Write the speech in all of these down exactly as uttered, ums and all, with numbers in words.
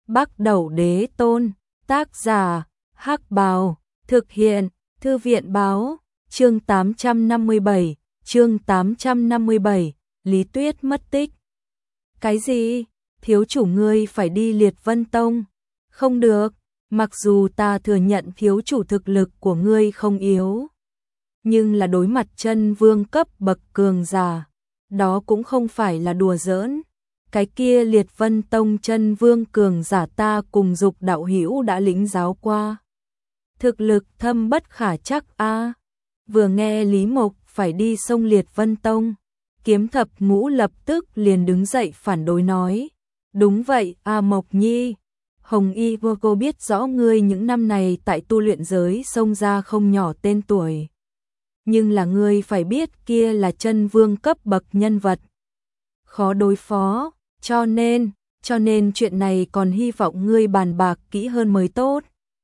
Bắc Đẩu Đế Tôn, tác giả, Hắc Bào, thực hiện, Thư viện báo, chương tám trăm năm mươi bảy, chương tám trăm năm mươi bảy, Lý Tuyết mất tích. Cái gì? Thiếu chủ ngươi phải đi Liệt Vân Tông? Không được, mặc dù ta thừa nhận thiếu chủ thực lực của ngươi không yếu, nhưng là đối mặt chân vương cấp bậc cường giả, đó cũng không phải là đùa giỡn. Cái kia Liệt Vân Tông chân vương cường giả ta cùng Dục đạo hữu đã lĩnh giáo qua. Thực lực thâm bất khả chắc a. À. Vừa nghe Lý Mộc phải đi sông Liệt Vân Tông, Kiếm Thập Ngũ lập tức liền đứng dậy phản đối nói. Đúng vậy, a à Mộc Nhi. Hồng Y vô cô biết rõ ngươi những năm này tại tu luyện giới xông ra không nhỏ tên tuổi. Nhưng là ngươi phải biết kia là chân vương cấp bậc nhân vật. Khó đối phó, cho nên, cho nên chuyện này còn hy vọng ngươi bàn bạc kỹ hơn mới tốt.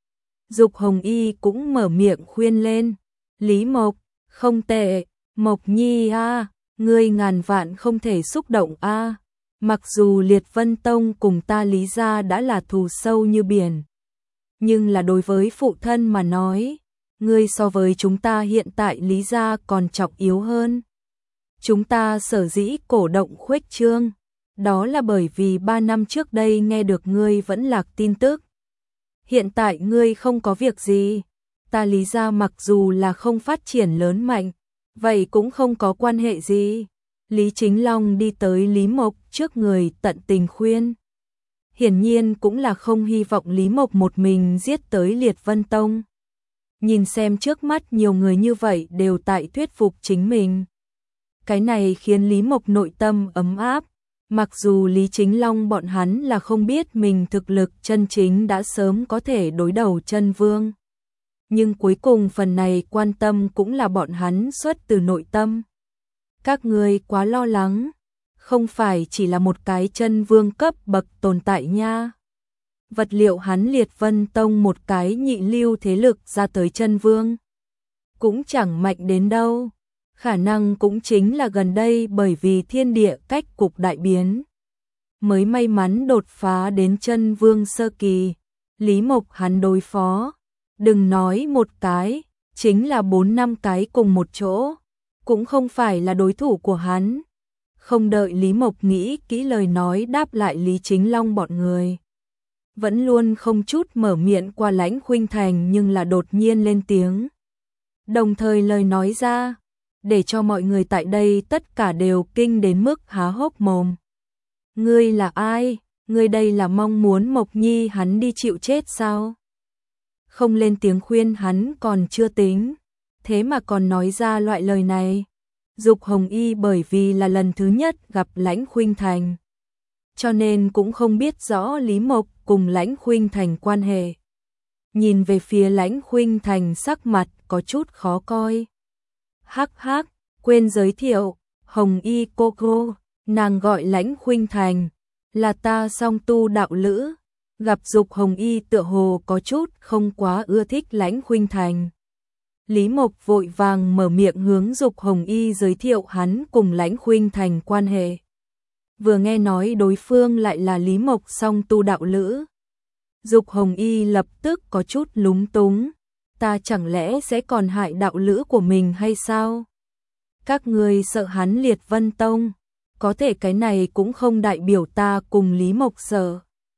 Dục Hồng Y cũng mở miệng khuyên lên. Lý Mộc, không tệ, Mộc Nhi a, à, ngươi ngàn vạn không thể xúc động a. À. Mặc dù Liệt Vân Tông cùng ta Lý gia đã là thù sâu như biển, nhưng là đối với phụ thân mà nói, ngươi so với chúng ta hiện tại Lý gia còn trọng yếu hơn. Chúng ta sở dĩ cổ động khuếch trương, đó là bởi vì ba năm trước đây nghe được ngươi vẫn lạc tin tức. Hiện tại ngươi không có việc gì, ta Lý gia mặc dù là không phát triển lớn mạnh, vậy cũng không có quan hệ gì. Lý Chính Long đi tới Lý Mộc trước người tận tình khuyên. Hiển nhiên cũng là không hy vọng Lý Mộc một mình giết tới Liệt Vân Tông. Nhìn xem trước mắt nhiều người như vậy đều tại thuyết phục chính mình. Cái này khiến Lý Mộc nội tâm ấm áp. Mặc dù Lý Chính Long bọn hắn là không biết mình thực lực chân chính đã sớm có thể đối đầu chân vương, nhưng cuối cùng phần này quan tâm cũng là bọn hắn xuất từ nội tâm. Các ngươi quá lo lắng, không phải chỉ là một cái chân vương cấp bậc tồn tại nha. Vật liệu hắn Liệt Vân Tông một cái nhị lưu thế lực ra tới chân vương, cũng chẳng mạnh đến đâu. Khả năng cũng chính là gần đây bởi vì thiên địa cách cục đại biến, mới may mắn đột phá đến chân vương sơ kỳ. Lý Mộc hắn đối phó, đừng nói một cái, chính là bốn năm cái cùng một chỗ, cũng không phải là đối thủ của hắn. Không đợi Lý Mộc nghĩ kỹ lời nói đáp lại Lý Chính Long bọn người, vẫn luôn không chút mở miệng qua Lãnh Khuynh Thành nhưng là đột nhiên lên tiếng. Đồng thời lời nói ra, để cho mọi người tại đây tất cả đều kinh đến mức há hốc mồm. Ngươi là ai? Ngươi đây là mong muốn Mộc Nhi hắn đi chịu chết sao? Không lên tiếng khuyên hắn còn chưa tính, thế mà còn nói ra loại lời này. Dục Hồng Y bởi vì là lần thứ nhất gặp Lãnh Khuynh Thành, cho nên cũng không biết rõ Lý Mộc cùng Lãnh Khuynh Thành quan hệ. Nhìn về phía Lãnh Khuynh Thành sắc mặt có chút khó coi. Hắc hắc, quên giới thiệu, Hồng Y cô cô, nàng gọi Lãnh Khuynh Thành, là ta song tu đạo lữ. Gặp Dục Hồng Y tựa hồ có chút không quá ưa thích Lãnh Khuynh Thành, Lý Mộc vội vàng mở miệng hướng Dục Hồng Y giới thiệu hắn cùng Lãnh Khuynh Thành quan hệ. Vừa nghe nói đối phương lại là Lý Mộc song tu đạo lữ, Dục Hồng Y lập tức có chút lúng túng. Ta chẳng lẽ sẽ còn hại đạo lữ của mình hay sao? Các ngươi sợ hắn Liệt Vân Tông, có thể cái này cũng không đại biểu ta cùng Lý Mộc sợ.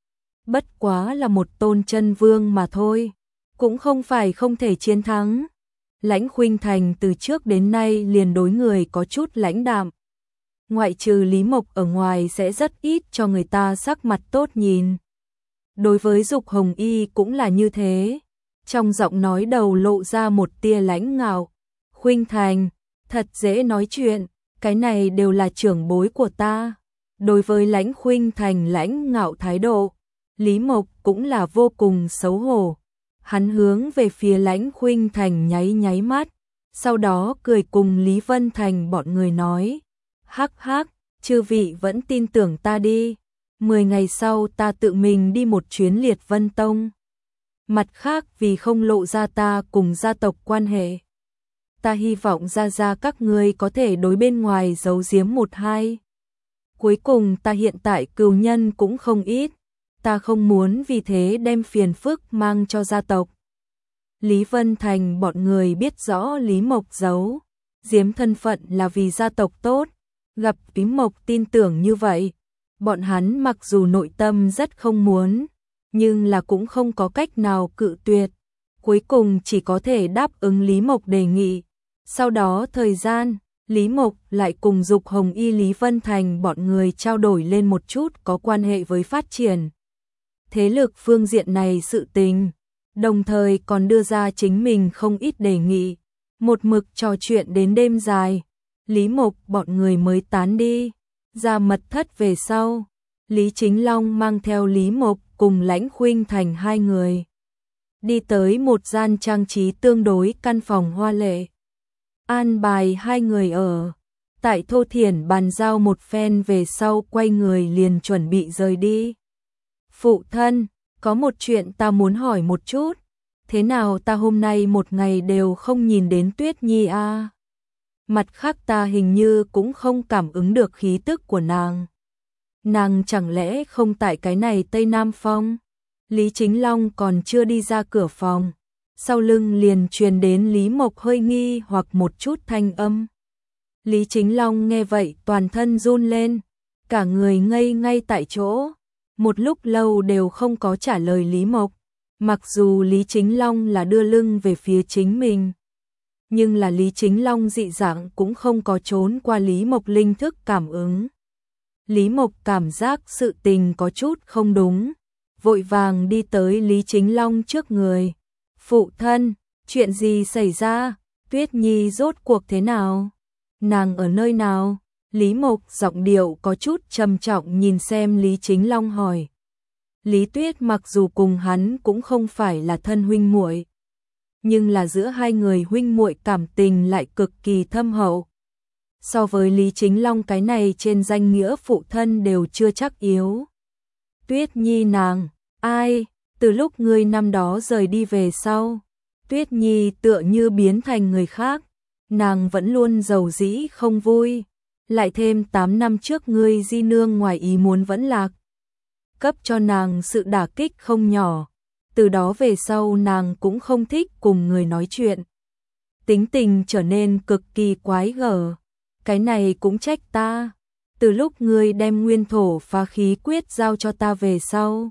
Bất quá là một tôn chân vương mà thôi, cũng không phải không thể chiến thắng. Lãnh Khuynh Thành từ trước đến nay liền đối người có chút lãnh đạm, ngoại trừ Lý Mộc ở ngoài sẽ rất ít cho người ta sắc mặt tốt nhìn. Đối với Dục Hồng Y cũng là như thế. Trong giọng nói đầu lộ ra một tia lãnh ngạo. Khuynh Thành, thật dễ nói chuyện, cái này đều là trưởng bối của ta. Đối với Lãnh Khuynh Thành lãnh ngạo thái độ, Lý Mộc cũng là vô cùng xấu hổ. Hắn hướng về phía Lãnh Khuynh Thành nháy nháy mắt, sau đó cười cùng Lý Vân Thành bọn người nói. Hắc hắc, chư vị vẫn tin tưởng ta đi. Mười ngày sau ta tự mình đi một chuyến Liệt Vân Tông. Mặt khác vì không lộ ra ta cùng gia tộc quan hệ, ta hy vọng ra ra các ngươi có thể đối bên ngoài giấu giếm một hai. Cuối cùng ta hiện tại cừu nhân cũng không ít, ta không muốn vì thế đem phiền phức mang cho gia tộc. Lý Vân Thành bọn người biết rõ Lý Mộc giấu giếm thân phận là vì gia tộc tốt, gặp Lý Mộc tin tưởng như vậy, bọn hắn mặc dù nội tâm rất không muốn, nhưng là cũng không có cách nào cự tuyệt, cuối cùng chỉ có thể đáp ứng Lý Mộc đề nghị. Sau đó thời gian, Lý Mộc lại cùng Dục Hồng Y Lý Vân Thành bọn người trao đổi lên một chút có quan hệ với phát triển thế lực phương diện này sự tình, đồng thời còn đưa ra chính mình không ít đề nghị, một mực trò chuyện đến đêm dài, Lý Mộc bọn người mới tán đi, ra mật thất về sau, Lý Chính Long mang theo Lý Mộc cùng Lãnh Khuynh Thành hai người, đi tới một gian trang trí tương đối căn phòng hoa lệ, an bài hai người ở, tại Thô Thiển bàn giao một phen về sau quay người liền chuẩn bị rời đi. Phụ thân, có một chuyện ta muốn hỏi một chút, thế nào ta hôm nay một ngày đều không nhìn đến Tuyết Nhi a? À? Mặt khác ta hình như cũng không cảm ứng được khí tức của nàng. Nàng chẳng lẽ không tại cái này Tây Nam Phong? Lý Chính Long còn chưa đi ra cửa phòng, sau lưng liền truyền đến Lý Mộc hơi nghi hoặc một chút thanh âm. Lý Chính Long nghe vậy toàn thân run lên, cả người ngây ngay tại chỗ, một lúc lâu đều không có trả lời Lý Mộc. Mặc dù Lý Chính Long là đưa lưng về phía chính mình, nhưng là Lý Chính Long dị dạng cũng không có trốn qua Lý Mộc linh thức cảm ứng. Lý Mộc cảm giác sự tình có chút không đúng, vội vàng đi tới Lý Chính Long trước người. Phụ thân, chuyện gì xảy ra? Tuyết Nhi rốt cuộc thế nào? Nàng ở nơi nào? Lý Mộc giọng điệu có chút trầm trọng nhìn xem Lý Chính Long hỏi. Lý Tuyết mặc dù cùng hắn cũng không phải là thân huynh muội, nhưng là giữa hai người huynh muội cảm tình lại cực kỳ thâm hậu. So với Lý Chính Long cái này trên danh nghĩa phụ thân đều chưa chắc yếu. Tuyết Nhi nàng, ai? Từ lúc ngươi năm đó rời đi về sau, Tuyết Nhi tựa như biến thành người khác, nàng vẫn luôn giàu dĩ không vui, lại thêm tám năm trước ngươi di nương ngoài ý muốn vẫn lạc, cấp cho nàng sự đả kích không nhỏ, từ đó về sau nàng cũng không thích cùng người nói chuyện. Tính tình trở nên cực kỳ quái gở, cái này cũng trách ta, từ lúc ngươi đem nguyên thổ phá khí quyết giao cho ta về sau.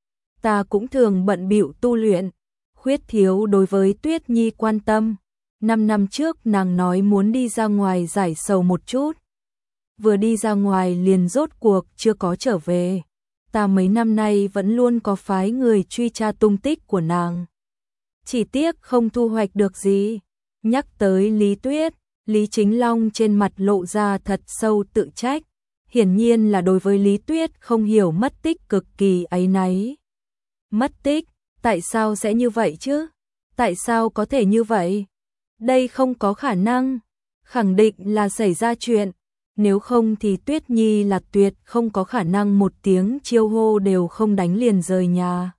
Ta cũng thường bận bịu tu luyện, khuyết thiếu đối với Tuyết Nhi quan tâm. Năm năm trước nàng nói muốn đi ra ngoài giải sầu một chút. Vừa đi ra ngoài liền rốt cuộc chưa có trở về. Ta mấy năm nay vẫn luôn có phái người truy tra tung tích của nàng. Chỉ tiếc không thu hoạch được gì. Nhắc tới Lý Tuyết, Lý Chính Long trên mặt lộ ra thật sâu tự trách. Hiển nhiên là đối với Lý Tuyết không hiểu mất tích cực kỳ áy náy. Mất tích, tại sao sẽ như vậy chứ? Tại sao có thể như vậy? Đây không có khả năng, khẳng định là xảy ra chuyện, nếu không thì Tuyết Nhi là tuyệt không có khả năng một tiếng chiêu hô đều không đánh liền rời nhà.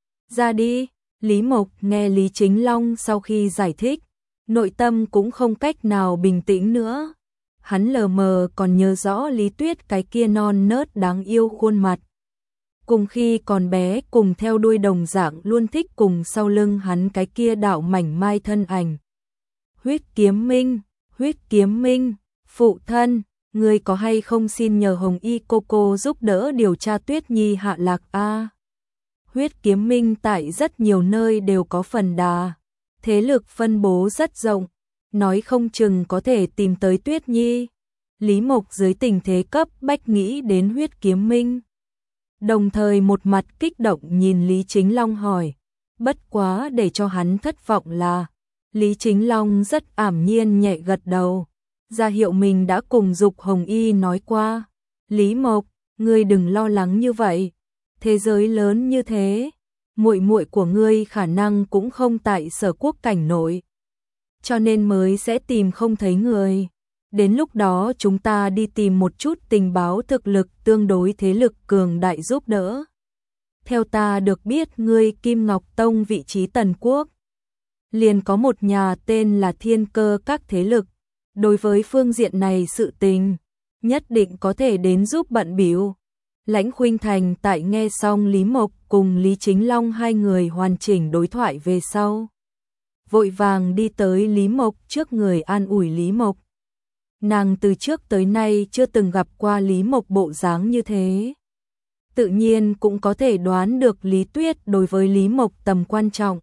Ra đi, Lý Mộc nghe Lý Chính Long sau khi giải thích, nội tâm cũng không cách nào bình tĩnh nữa. Hắn lờ mờ còn nhớ rõ Lý Tuyết cái kia non nớt đáng yêu khuôn mặt. Cùng khi còn bé cùng theo đuôi đồng dạng luôn thích cùng sau lưng hắn cái kia đạo mảnh mai thân ảnh. Huyết Kiếm Minh, Huyết Kiếm Minh, phụ thân, người có hay không xin nhờ Hồng Y cô cô giúp đỡ điều tra Tuyết Nhi hạ lạc a? À, Huyết Kiếm Minh tại rất nhiều nơi đều có phần đà, thế lực phân bố rất rộng, nói không chừng có thể tìm tới Tuyết Nhi. Lý Mộc dưới tình thế cấp bách nghĩ đến Huyết Kiếm Minh. Đồng thời một mặt kích động nhìn Lý Chính Long hỏi, bất quá để cho hắn thất vọng là, Lý Chính Long rất ảm nhiên nhẹ gật đầu, ra hiệu mình đã cùng Dục Hồng Y nói qua. Lý Mộc, ngươi đừng lo lắng như vậy, thế giới lớn như thế, muội muội của ngươi khả năng cũng không tại Sở Quốc cảnh nội, cho nên mới sẽ tìm không thấy người. Đến lúc đó chúng ta đi tìm một chút tình báo thực lực tương đối thế lực cường đại giúp đỡ. Theo ta được biết ngươi Kim Ngọc Tông vị trí Tần Quốc, liền có một nhà tên là Thiên Cơ các thế lực. Đối với phương diện này sự tình, nhất định có thể đến giúp bận bịu. Lãnh Khuynh Thành tại nghe xong Lý Mộc cùng Lý Chính Long hai người hoàn chỉnh đối thoại về sau, vội vàng đi tới Lý Mộc trước người an ủi Lý Mộc. Nàng từ trước tới nay chưa từng gặp qua Lý Mộc bộ dáng như thế. Tự nhiên cũng có thể đoán được Lý Tuyết đối với Lý Mộc tầm quan trọng.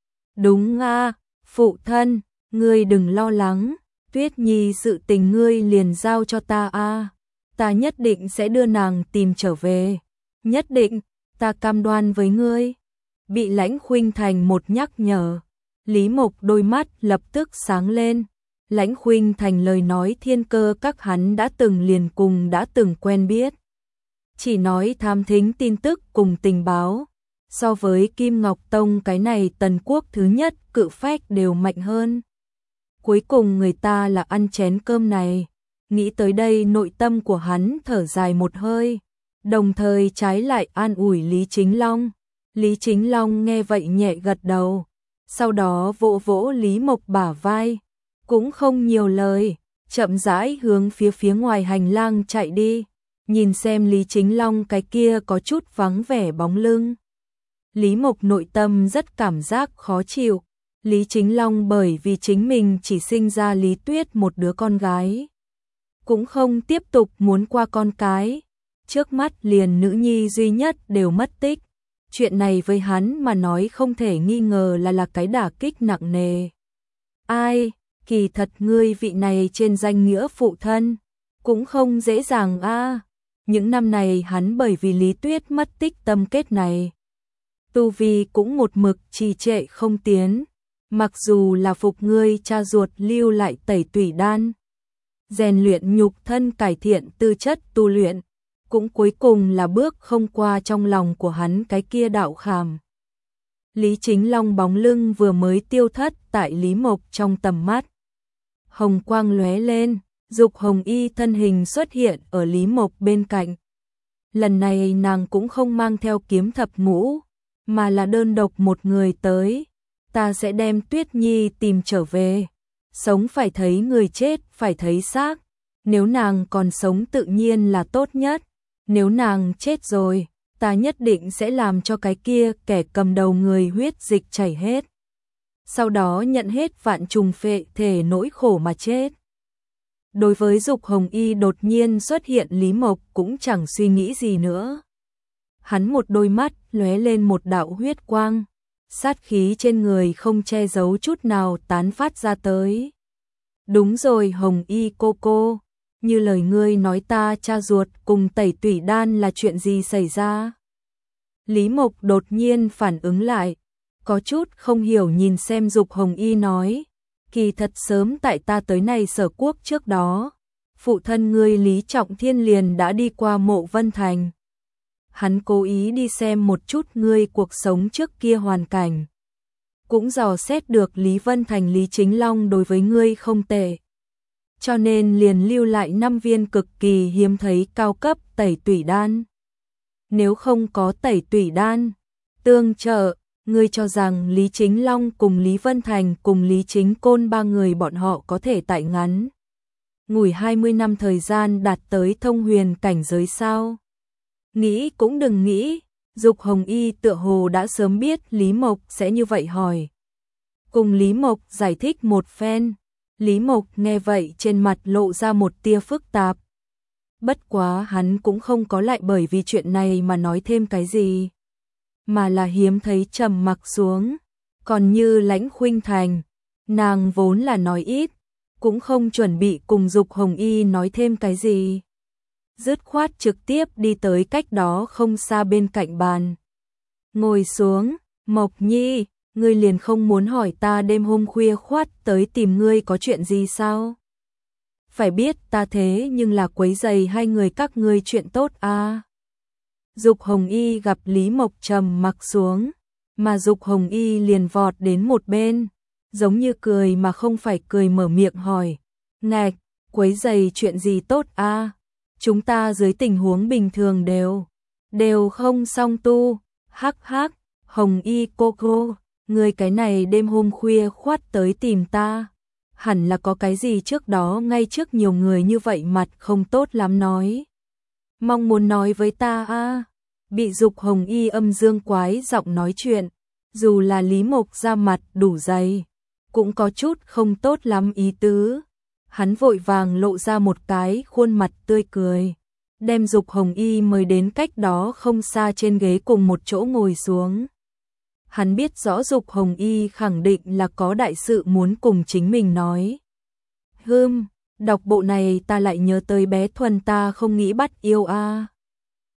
Đúng a, phụ thân, ngươi đừng lo lắng, Tuyết Nhi sự tình ngươi liền giao cho ta a, ta nhất định sẽ đưa nàng tìm trở về, nhất định, ta cam đoan với ngươi. Bị Lãnh Khuynh Thành một nhắc nhở, Lý Mộc đôi mắt lập tức sáng lên. Lãnh Khuynh Thành lời nói thiên cơ các hắn đã từng liền cùng đã từng quen biết. Chỉ nói tham thính tin tức cùng tình báo, so với Kim Ngọc Tông cái này tần quốc thứ nhất cự phách đều mạnh hơn. Cuối cùng người ta là ăn chén cơm này, nghĩ tới đây nội tâm của hắn thở dài một hơi, đồng thời trái lại an ủi Lý Chính Long. Lý Chính Long nghe vậy nhẹ gật đầu, sau đó vỗ vỗ Lý Mộc bả vai, cũng không nhiều lời, chậm rãi hướng phía phía ngoài hành lang chạy đi, nhìn xem Lý Chính Long cái kia có chút vắng vẻ bóng lưng. Lý Mộc nội tâm rất cảm giác khó chịu, Lý Chính Long bởi vì chính mình chỉ sinh ra Lý Tuyết một đứa con gái, cũng không tiếp tục muốn qua con cái, trước mắt liền nữ nhi duy nhất đều mất tích. Chuyện này với hắn mà nói không thể nghi ngờ là là cái đả kích nặng nề. Ai, kỳ thật ngươi vị này trên danh nghĩa phụ thân, cũng không dễ dàng a. Những năm này hắn bởi vì Lý Tuyết mất tích tâm kết này, tu vi cũng một mực trì trệ không tiến, mặc dù là phục ngươi cha ruột lưu lại tẩy tủy đan, rèn luyện nhục thân cải thiện tư chất tu luyện, cũng cuối cùng là bước không qua trong lòng của hắn cái kia đạo khảm. Lý Chính Long bóng lưng vừa mới tiêu thất tại Lý Mộc trong tầm mắt. Hồng quang lóe lên, Dục Hồng Y thân hình xuất hiện ở Lý Mộc bên cạnh. Lần này nàng cũng không mang theo kiếm thập ngũ, mà là đơn độc một người tới. Ta sẽ đem Tuyết Nhi tìm trở về. Sống phải thấy người, chết phải thấy xác. Nếu nàng còn sống tự nhiên là tốt nhất. Nếu nàng chết rồi, ta nhất định sẽ làm cho cái kia kẻ cầm đầu người huyết dịch chảy hết. Sau đó nhận hết vạn trùng phệ thể nỗi khổ mà chết. Đối với Dục Hồng Y đột nhiên xuất hiện, Lý Mộc cũng chẳng suy nghĩ gì nữa. Hắn một đôi mắt lóe lên một đạo huyết quang, sát khí trên người không che giấu chút nào tán phát ra tới. Đúng rồi Hồng Y cô cô, như lời ngươi nói ta cha ruột cùng tẩy tủy đan là chuyện gì xảy ra? Lý Mộc đột nhiên phản ứng lại, có chút không hiểu nhìn xem Dục Hồng Y nói, kỳ thật sớm tại ta tới này Sở Quốc trước đó, phụ thân ngươi Lý Trọng Thiên liền đã đi qua Mộ Vân Thành. Hắn cố ý đi xem một chút ngươi cuộc sống trước kia hoàn cảnh, cũng dò xét được Lý Vân Thành Lý Chính Long đối với ngươi không tệ, cho nên liền lưu lại năm viên cực kỳ hiếm thấy cao cấp tẩy tủy đan. Nếu không có tẩy tủy đan tương trợ, ngươi cho rằng Lý Chính Long cùng Lý Vân Thành cùng Lý Chính Côn ba người bọn họ có thể tại ngắn ngủi hai mươi năm thời gian đạt tới thông huyền cảnh giới sao? Nghĩ cũng đừng nghĩ, Dục Hồng Y tựa hồ đã sớm biết Lý Mộc sẽ như vậy hỏi. Cùng Lý Mộc giải thích một phen, Lý Mộc nghe vậy trên mặt lộ ra một tia phức tạp. Bất quá hắn cũng không có lại bởi vì chuyện này mà nói thêm cái gì, mà là hiếm thấy trầm mặc xuống. Còn như Lãnh Khuynh Thành, nàng vốn là nói ít, cũng không chuẩn bị cùng Dục Hồng Y nói thêm cái gì. Dứt khoát trực tiếp đi tới cách đó không xa bên cạnh bàn. Ngồi xuống, Mộc Nhi, ngươi liền không muốn hỏi ta đêm hôm khuya khoát tới tìm ngươi có chuyện gì sao? Phải biết ta thế nhưng là quấy rầy hai người các ngươi chuyện tốt à. Dục Hồng Y gặp Lý Mộc trầm mặc xuống, mà Dục Hồng Y liền vọt đến một bên, giống như cười mà không phải cười mở miệng hỏi, ngạch, quấy rầy chuyện gì tốt à? Chúng ta dưới tình huống bình thường đều, đều không song tu, hắc hắc, Hồng Y cô cô, người cái này đêm hôm khuya khoát tới tìm ta, hẳn là có cái gì trước đó ngay trước nhiều người như vậy mặt không tốt lắm nói. Mong muốn nói với ta a. Bị Dục Hồng Y âm dương quái giọng nói chuyện, dù là Lý Mộc ra mặt đủ dày, cũng có chút không tốt lắm ý tứ. Hắn vội vàng lộ ra một cái khuôn mặt tươi cười, đem Dục Hồng Y mời đến cách đó không xa trên ghế cùng một chỗ ngồi xuống. Hắn biết rõ Dục Hồng Y khẳng định là có đại sự muốn cùng chính mình nói. Hừm, đọc bộ này ta lại nhớ tới bé Thuần ta không nghĩ bắt yêu a.